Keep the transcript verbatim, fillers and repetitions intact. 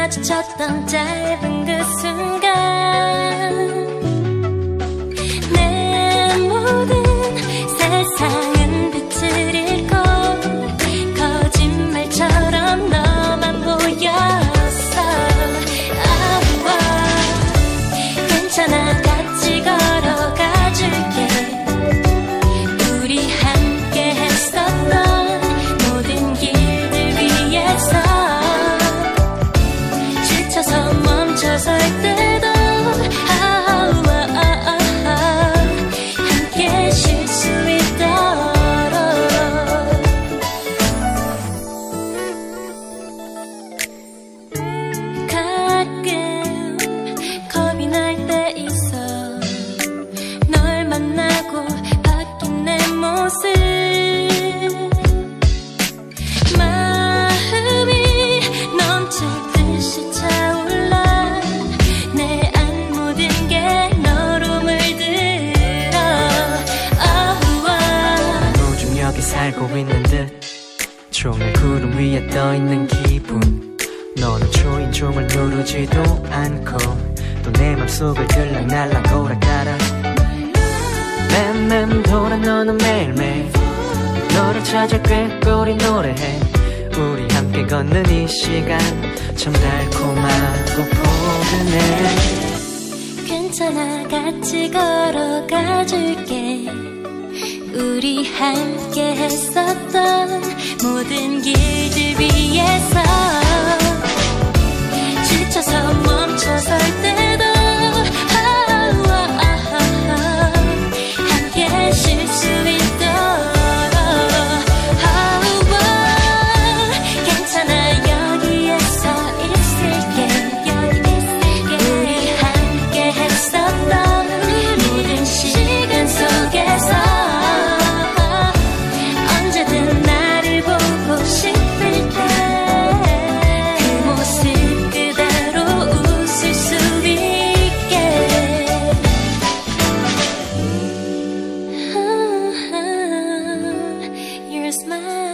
마주쳤던 짧은 그 순간 내 모든 세상은 빛을 잃고 거짓말처럼 너만 보였어. 아우와 괜찮아 같이 걸어가줄게. 우리 함께 했었던 모든 길들 위에서 지쳐서 멈춰설 때도 함께 쉴 수 있도록. 가끔 겁이 날 때 있어. 널 만나고 바뀐 내 모습. 마음이 넘칠 듯이 차올라. 내 안 모든 게 너로 물들어. 어우와. 무중력에 살고 있는 듯 종일 구름 위에 떠있는 기분. 너는 초인종을 누르지도 않고 또 내 맘속을 들락날락 오락가락 맴맴 돌아. 너는 매일매일 너를 찾아 꾀꼬리 노래해. 우리 함께 걷는 이 시간 참 달콤하고 포근해. 괜찮아 같이 걸어가줄게. 우리 함께 했었던 모든 길들 위에서 지쳐서 멈춰설 때도 함께 쉴 수 있도록. 괜찮아 여기에서 있을게. 우리 함께 했었던 모든 시간 속에서 언제든 나를 보고 싶을 때 그 모습 그대로 웃을 수 있게. Your smile